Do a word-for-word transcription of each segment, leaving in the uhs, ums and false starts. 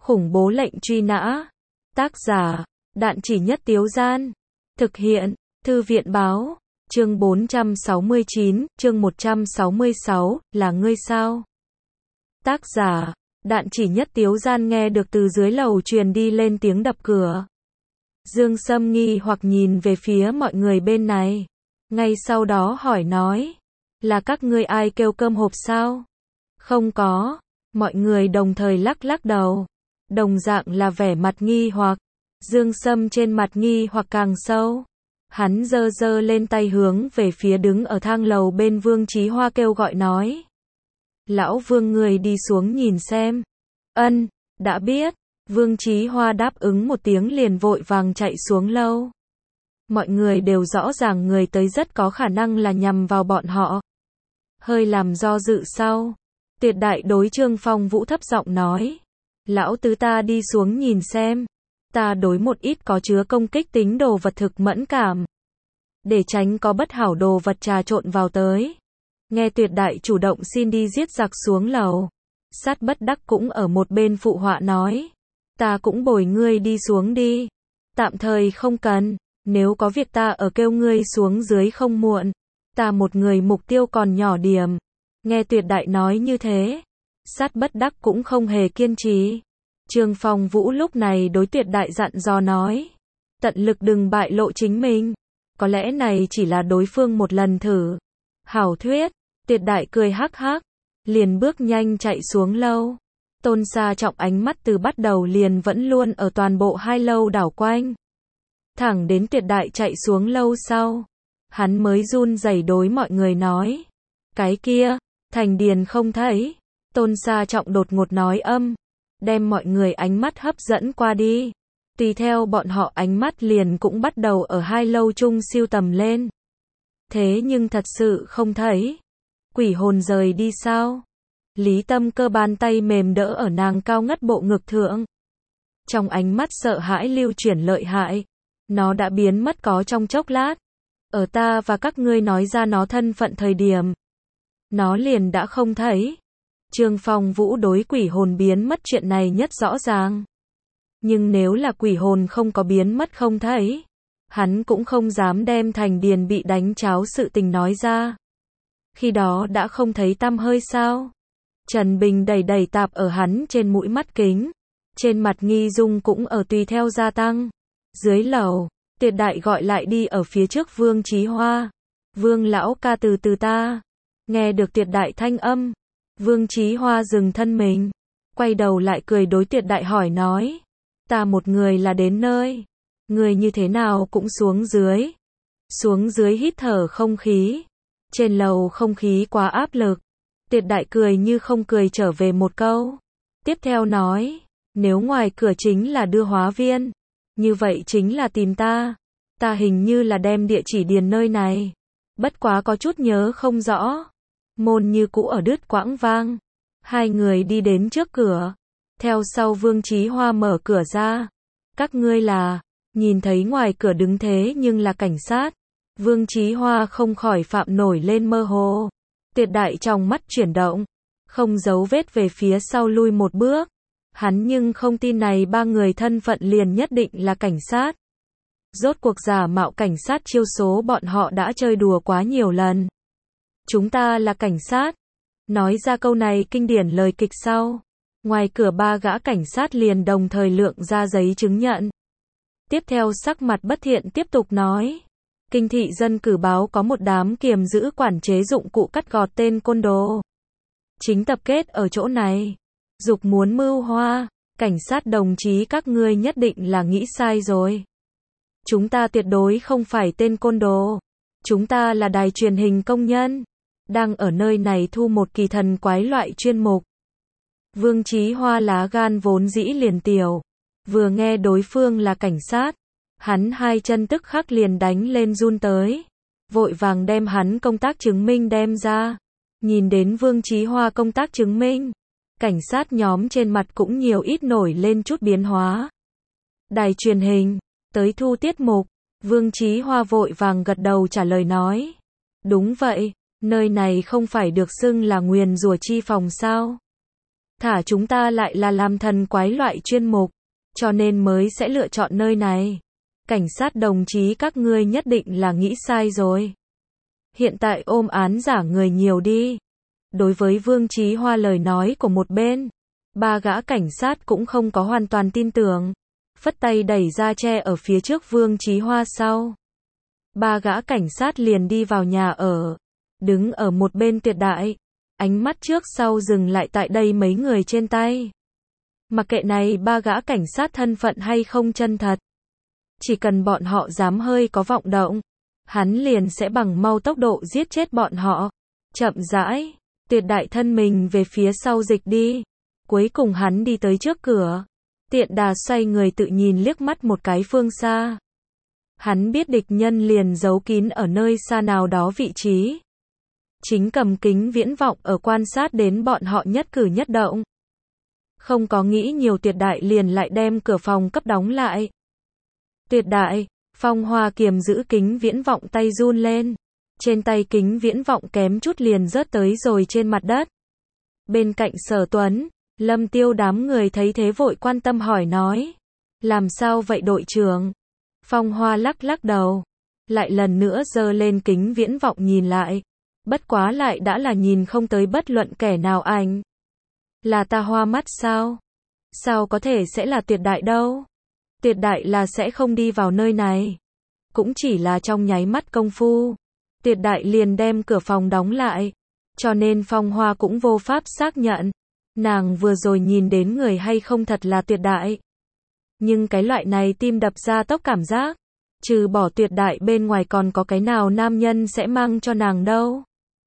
Khủng bố lệnh truy nã. Tác giả, Đạn Chỉ Nhất Tiếu Gian. Thực hiện, Thư viện báo. Chương bốn trăm sáu mươi chín, chương một trăm sáu mươi sáu, là ngươi sao? Tác giả, Đạn Chỉ Nhất Tiếu Gian nghe được từ dưới lầu truyền đi lên tiếng đập cửa. Dương Sâm nghi hoặc nhìn về phía mọi người bên này. Ngay sau đó hỏi nói, là các ngươi ai kêu cơm hộp sao? Không có. Mọi người đồng thời lắc lắc đầu. Đồng dạng là vẻ mặt nghi hoặc. Dương Sâm trên mặt nghi hoặc càng sâu. Hắn giơ giơ lên tay hướng về phía đứng ở thang lầu bên Vương Chí Hoa kêu gọi nói. Lão Vương người đi xuống nhìn xem. Ân, đã biết. Vương Chí Hoa đáp ứng một tiếng liền vội vàng chạy xuống lâu. Mọi người đều rõ ràng người tới rất có khả năng là nhằm vào bọn họ. Hơi làm do dự sau. Tuyệt đại đối Trương Phong Vũ thấp giọng nói. Lão tứ ta đi xuống nhìn xem. Ta đối một ít có chứa công kích tính đồ vật thực mẫn cảm. Để tránh có bất hảo đồ vật trà trộn vào tới. Nghe tuyệt đại chủ động xin đi giết giặc xuống lầu. Sát bất đắc cũng ở một bên phụ họa nói. Ta cũng bồi ngươi đi xuống đi. Tạm thời không cần. Nếu có việc ta ở kêu ngươi xuống dưới không muộn. Ta một người mục tiêu còn nhỏ điểm. Nghe tuyệt đại nói như thế. Sát bất đắc cũng không hề kiên trì. Trương Phong Vũ lúc này đối tuyệt đại dặn dò nói. Tận lực đừng bại lộ chính mình. Có lẽ này chỉ là đối phương một lần thử. Hảo thuyết. Tuyệt đại cười hắc hắc. Liền bước nhanh chạy xuống lâu. Tôn Sa Trọng ánh mắt từ bắt đầu liền vẫn luôn ở toàn bộ hai lâu đảo quanh. Thẳng đến tuyệt đại chạy xuống lâu sau. Hắn mới run rẩy đối mọi người nói. Cái kia, thành điền không thấy. Tôn Sa Trọng đột ngột nói âm. Đem mọi người ánh mắt hấp dẫn qua đi. Tùy theo bọn họ ánh mắt liền cũng bắt đầu ở hai lâu chung siêu tầm lên. Thế nhưng thật sự không thấy. Quỷ hồn rời đi sao? Lý Tâm Cơ bàn tay mềm đỡ ở nàng cao ngất bộ ngực thượng. Trong ánh mắt sợ hãi lưu chuyển lợi hại. Nó đã biến mất có trong chốc lát. Ở ta và các ngươi nói ra nó thân phận thời điểm. Nó liền đã không thấy. Trương Phong Vũ đối quỷ hồn biến mất chuyện này nhất rõ ràng. Nhưng nếu là quỷ hồn không có biến mất không thấy. Hắn cũng không dám đem thành điền bị đánh cháo sự tình nói ra. Khi đó đã không thấy tăm hơi sao. Trần Bình đầy đầy tạp ở hắn trên mũi mắt kính. Trên mặt nghi dung cũng ở tùy theo gia tăng. Dưới lầu, tuyệt đại gọi lại đi ở phía trước Vương Chí Hoa. Vương lão ca từ từ ta. Nghe được tuyệt đại thanh âm. Vương Chí Hoa dừng thân mình. Quay đầu lại cười đối tuyệt đại hỏi nói. Ta một người là đến nơi. Người như thế nào cũng xuống dưới. Xuống dưới hít thở không khí. Trên lầu không khí quá áp lực. Tuyệt đại cười như không cười trở về một câu. Tiếp theo nói. Nếu ngoài cửa chính là đưa hóa viên. Như vậy chính là tìm ta. Ta hình như là đem địa chỉ điền nơi này. Bất quá có chút nhớ không rõ. Môn như cũ ở đứt quãng vang. Hai người đi đến trước cửa. Theo sau Vương Chí Hoa mở cửa ra. Các ngươi là. Nhìn thấy ngoài cửa đứng thế nhưng là cảnh sát. Vương Chí Hoa không khỏi phạm nổi lên mơ hồ. Tuyệt đại trong mắt chuyển động. Không giấu vết về phía sau lui một bước. Hắn nhưng không tin này ba người thân phận liền nhất định là cảnh sát. Rốt cuộc giả mạo cảnh sát chiêu số bọn họ đã chơi đùa quá nhiều lần. Chúng ta là cảnh sát. Nói ra câu này kinh điển lời kịch sau. Ngoài cửa ba gã cảnh sát liền đồng thời lượng ra giấy chứng nhận. Tiếp theo sắc mặt bất thiện tiếp tục nói. Kinh thị dân cử báo có một đám kiềm giữ quản chế dụng cụ cắt gọt tên côn đồ. Chính tập kết ở chỗ này. Dục muốn mưu hoa. Cảnh sát đồng chí các ngươi nhất định là nghĩ sai rồi. Chúng ta tuyệt đối không phải tên côn đồ. Chúng ta là đài truyền hình công nhân. Đang ở nơi này thu một kỳ thần quái loại chuyên mục. Vương Chí Hoa lá gan vốn dĩ liền tiểu. Vừa nghe đối phương là cảnh sát. Hắn hai chân tức khắc liền đánh lên run tới. Vội vàng đem hắn công tác chứng minh đem ra. Nhìn đến Vương Chí Hoa công tác chứng minh. Cảnh sát nhóm trên mặt cũng nhiều ít nổi lên chút biến hóa. Đài truyền hình. Tới thu tiết mục. Vương Chí Hoa vội vàng gật đầu trả lời nói. Đúng vậy. Nơi này không phải được xưng là nguyền rủa chi phòng sao? Thả chúng ta lại là làm thần quái loại chuyên mục, cho nên mới sẽ lựa chọn nơi này. Cảnh sát đồng chí các ngươi nhất định là nghĩ sai rồi. Hiện tại ôm án giả người nhiều đi. Đối với Vương Chí Hoa lời nói của một bên, ba gã cảnh sát cũng không có hoàn toàn tin tưởng. Phất tay đẩy ra che ở phía trước Vương Chí Hoa sau. Ba gã cảnh sát liền đi vào nhà ở. Đứng ở một bên Tuyệt Đại. Ánh mắt trước sau dừng lại tại đây mấy người trên tay. Mặc kệ này ba gã cảnh sát thân phận hay không chân thật. Chỉ cần bọn họ dám hơi có vọng động, hắn liền sẽ bằng mau tốc độ giết chết bọn họ. Chậm rãi, Tuyệt Đại thân mình về phía sau dịch đi. Cuối cùng hắn đi tới trước cửa. Tiện đà xoay người tự nhìn liếc mắt một cái phương xa. Hắn biết địch nhân liền giấu kín ở nơi xa nào đó vị trí. Chính cầm kính viễn vọng ở quan sát đến bọn họ nhất cử nhất động. Không có nghĩ nhiều Tuyệt Đại liền lại đem cửa phòng cấp đóng lại. Tuyệt Đại, Phong Hoa kiềm giữ kính viễn vọng tay run lên. Trên tay kính viễn vọng kém chút liền rớt tới rồi trên mặt đất. Bên cạnh Sở Tuấn, Lâm Tiêu đám người thấy thế vội quan tâm hỏi nói. Làm sao vậy đội trưởng? Phong Hoa lắc lắc đầu. Lại lần nữa giơ lên kính viễn vọng nhìn lại. Bất quá lại đã là nhìn không tới bất luận kẻ nào ảnh. Là ta hoa mắt sao? Sao có thể sẽ là Tuyệt Đại đâu? Tuyệt Đại là sẽ không đi vào nơi này. Cũng chỉ là trong nháy mắt công phu. Tuyệt Đại liền đem cửa phòng đóng lại. Cho nên Phong Hoa cũng vô pháp xác nhận. Nàng vừa rồi nhìn đến người hay không thật là Tuyệt Đại. Nhưng cái loại này tim đập ra tốc cảm giác. Trừ bỏ Tuyệt Đại bên ngoài còn có cái nào nam nhân sẽ mang cho nàng đâu.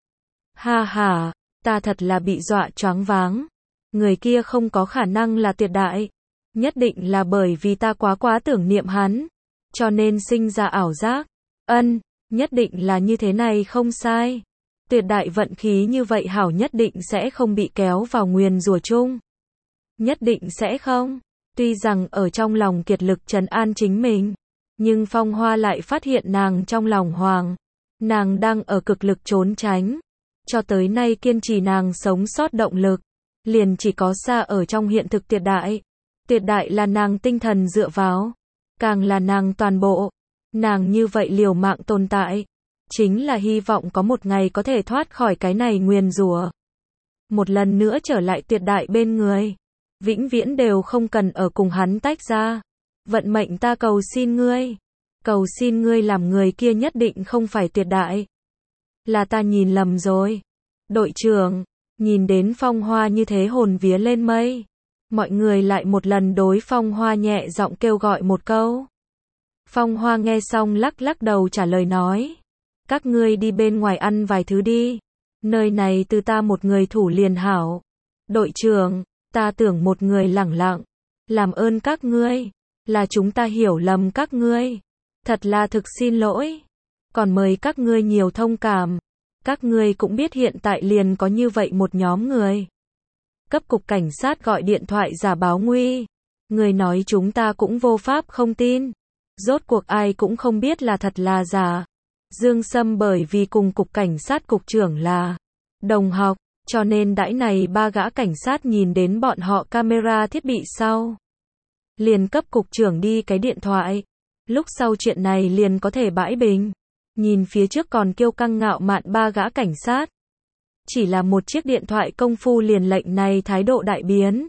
Ha ha, ta thật là bị dọa choáng váng. Người kia không có khả năng là Tuyệt Đại. Nhất định là bởi vì ta quá quá tưởng niệm hắn. Cho nên sinh ra ảo giác. Ân, nhất định là như thế này không sai. Tuyệt Đại vận khí như vậy hảo nhất định sẽ không bị kéo vào nguyền rủa chung. Nhất định sẽ không. Tuy rằng ở trong lòng kiệt lực trấn an chính mình. Nhưng Phong Hoa lại phát hiện nàng trong lòng hoang. Nàng đang ở cực lực trốn tránh. Cho tới nay kiên trì nàng sống sót động lực. Liền chỉ có xa ở trong hiện thực Tuyệt Đại. Tuyệt Đại là nàng tinh thần dựa vào. Càng là nàng toàn bộ. Nàng như vậy liều mạng tồn tại. Chính là hy vọng có một ngày có thể thoát khỏi cái này nguyền rủa. Một lần nữa trở lại Tuyệt Đại bên người. Vĩnh viễn đều không cần ở cùng hắn tách ra. Vận mệnh ta cầu xin ngươi. Cầu xin ngươi làm người kia nhất định không phải Tuyệt Đại. Là ta nhìn lầm rồi. Đội trưởng, nhìn đến Phong Hoa như thế hồn vía lên mây. Mọi người lại một lần đối Phong Hoa nhẹ giọng kêu gọi một câu. Phong Hoa nghe xong lắc lắc đầu trả lời nói. Các ngươi đi bên ngoài ăn vài thứ đi. Nơi này từ ta một người thủ liền hảo. Đội trưởng, ta tưởng một người lẳng lặng. Làm ơn các ngươi. Là chúng ta hiểu lầm các ngươi. Thật là thực xin lỗi. Còn mời các ngươi nhiều thông cảm. Các ngươi cũng biết hiện tại liền có như vậy một nhóm người. Cấp cục cảnh sát gọi điện thoại giả báo nguy. Người nói chúng ta cũng vô pháp không tin. Rốt cuộc ai cũng không biết là thật là giả. Dương Sâm bởi vì cùng cục cảnh sát cục trưởng là đồng học, cho nên đãi này ba gã cảnh sát nhìn đến bọn họ camera thiết bị sau. Liền cấp cục trưởng đi cái điện thoại. Lúc sau chuyện này liền có thể bãi bình. Nhìn phía trước còn kiêu căng ngạo mạn ba gã cảnh sát. Chỉ là một chiếc điện thoại công phu liền lệnh này thái độ đại biến.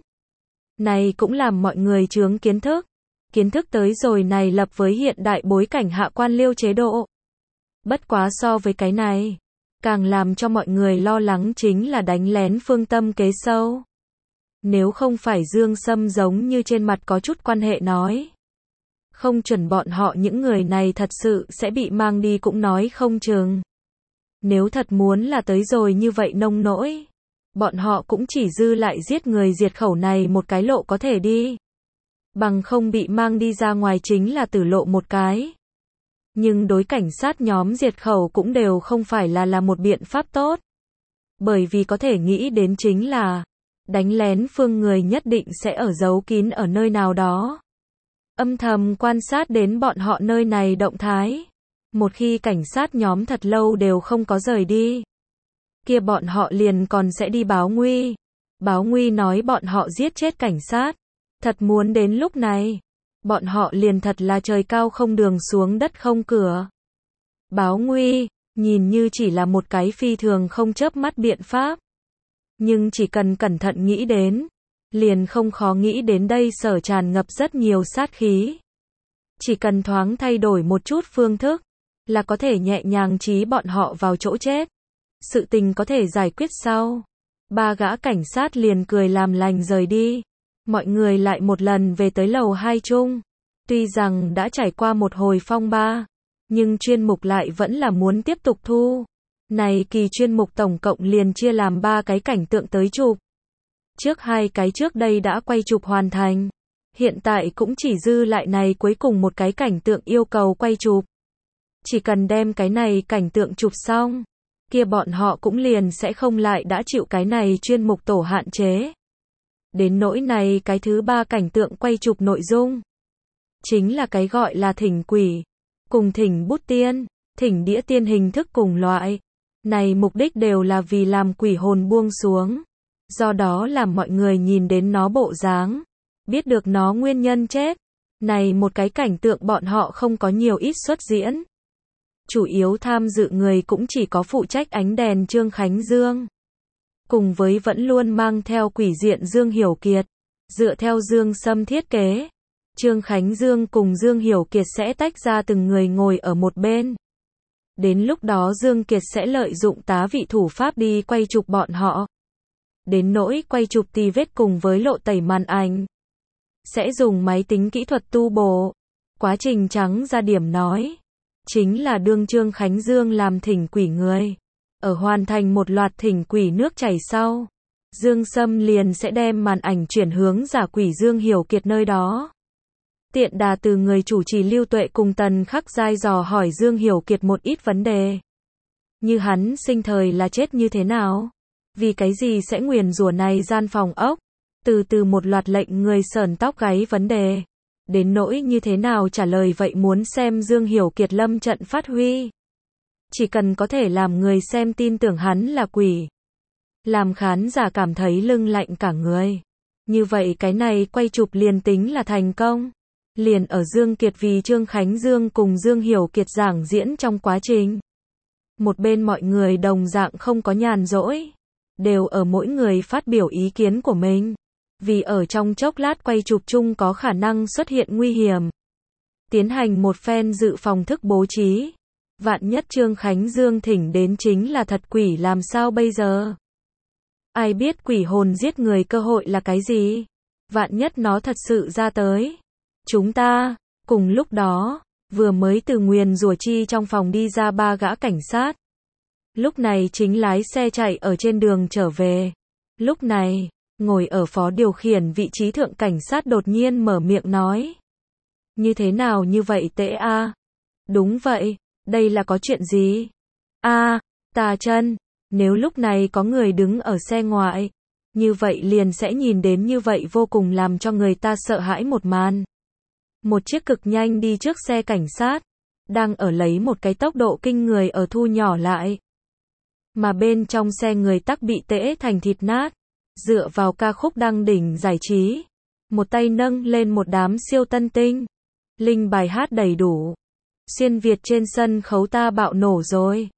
Này cũng làm mọi người chướng kiến thức. Kiến thức tới rồi này lập với hiện đại bối cảnh hạ quan liêu chế độ. Bất quá so với cái này, càng làm cho mọi người lo lắng chính là đánh lén phương tâm kế sâu. Nếu không phải Dương Sâm giống như trên mặt có chút quan hệ nói. Không chuẩn bọn họ những người này thật sự sẽ bị mang đi cũng nói không chừng. Nếu thật muốn là tới rồi như vậy nông nỗi, bọn họ cũng chỉ dư lại giết người diệt khẩu này một cái lộ có thể đi. Bằng không bị mang đi ra ngoài chính là tử lộ một cái. Nhưng đối cảnh sát nhóm diệt khẩu cũng đều không phải là là một biện pháp tốt. Bởi vì có thể nghĩ đến chính là đánh lén phương người nhất định sẽ ở giấu kín ở nơi nào đó. Âm thầm quan sát đến bọn họ nơi này động thái. Một khi cảnh sát nhóm thật lâu đều không có rời đi, kia bọn họ liền còn sẽ đi báo nguy. Báo nguy nói bọn họ giết chết cảnh sát. Thật muốn đến lúc này, bọn họ liền thật là trời cao không đường xuống đất không cửa. Báo nguy, nhìn như chỉ là một cái phi thường không chớp mắt biện pháp. Nhưng chỉ cần cẩn thận nghĩ đến, liền không khó nghĩ đến đây sở tràn ngập rất nhiều sát khí. Chỉ cần thoáng thay đổi một chút phương thức, là có thể nhẹ nhàng trí bọn họ vào chỗ chết. Sự tình có thể giải quyết sau. Ba gã cảnh sát liền cười làm lành rời đi. Mọi người lại một lần về tới lầu hai chung. Tuy rằng đã trải qua một hồi phong ba, nhưng chuyên mục lại vẫn là muốn tiếp tục thu. Này kỳ chuyên mục tổng cộng liền chia làm ba cái cảnh tượng tới chụp. Trước hai cái trước đây đã quay chụp hoàn thành. Hiện tại cũng chỉ dư lại này cuối cùng một cái cảnh tượng yêu cầu quay chụp. Chỉ cần đem cái này cảnh tượng chụp xong, kia bọn họ cũng liền sẽ không lại đã chịu cái này chuyên mục tổ hạn chế. Đến nỗi này cái thứ ba cảnh tượng quay chụp nội dung, chính là cái gọi là thỉnh quỷ, cùng thỉnh bút tiên, thỉnh đĩa tiên hình thức cùng loại. Này mục đích đều là vì làm quỷ hồn buông xuống. Do đó làm mọi người nhìn đến nó bộ dáng, biết được nó nguyên nhân chết. Này một cái cảnh tượng bọn họ không có nhiều ít xuất diễn. Chủ yếu tham dự người cũng chỉ có phụ trách ánh đèn Trương Khánh Dương. Cùng với vẫn luôn mang theo quỷ diện Dương Hiểu Kiệt. Dựa theo Dương Sâm thiết kế, Trương Khánh Dương cùng Dương Hiểu Kiệt sẽ tách ra từng người ngồi ở một bên. Đến lúc đó Dương Kiệt sẽ lợi dụng tá vị thủ pháp đi quay chụp bọn họ. Đến nỗi quay chụp tì vết cùng với lộ tẩy màn ảnh, sẽ dùng máy tính kỹ thuật tu bổ. Quá trình trắng ra điểm nói, chính là đương Trương Khánh Dương làm thỉnh quỷ người. Ở hoàn thành một loạt thỉnh quỷ nước chảy sau, Dương Sâm liền sẽ đem màn ảnh chuyển hướng giả quỷ Dương Hiểu Kiệt nơi đó. Tiện đà từ người chủ trì Lưu Tuệ cùng Tần Khắc Giai dò hỏi Dương Hiểu Kiệt một ít vấn đề. Như hắn sinh thời là chết như thế nào? Vì cái gì sẽ nguyền rủa này gian phòng ốc? Từ từ một loạt lệnh người sởn tóc gáy vấn đề. Đến nỗi như thế nào trả lời vậy muốn xem Dương Hiểu Kiệt lâm trận phát huy. Chỉ cần có thể làm người xem tin tưởng hắn là quỷ, làm khán giả cảm thấy lưng lạnh cả người, như vậy cái này quay chụp liền tính là thành công. Liền ở Dương Kiệt vì Trương Khánh Dương cùng Dương Hiểu Kiệt giảng diễn trong quá trình, một bên mọi người đồng dạng không có nhàn rỗi, đều ở mỗi người phát biểu ý kiến của mình. Vì ở trong chốc lát quay chụp chung có khả năng xuất hiện nguy hiểm, tiến hành một phen dự phòng thức bố trí. Vạn nhất Trương Khánh Dương thỉnh đến chính là thật quỷ làm sao bây giờ? Ai biết quỷ hồn giết người cơ hội là cái gì? Vạn nhất nó thật sự ra tới. Chúng ta, cùng lúc đó, vừa mới từ nguyền rủa chi trong phòng đi ra ba gã cảnh sát. Lúc này chính lái xe chạy ở trên đường trở về. Lúc này, ngồi ở phó điều khiển vị trí thượng cảnh sát đột nhiên mở miệng nói. Như thế nào như vậy tệ a? À? Đúng vậy, đây là có chuyện gì? A, à, Tà Chân, nếu lúc này có người đứng ở xe ngoại, như vậy liền sẽ nhìn đến như vậy vô cùng làm cho người ta sợ hãi một màn. Một chiếc cực nhanh đi trước xe cảnh sát, đang ở lấy một cái tốc độ kinh người ở thu nhỏ lại. Mà bên trong xe người tắc bị tễ thành thịt nát, dựa vào ca khúc đăng đỉnh giải trí. Một tay nâng lên một đám siêu tân tinh. Linh bài hát đầy đủ. Xuyên Việt trên sân khấu ta bạo nổ rồi.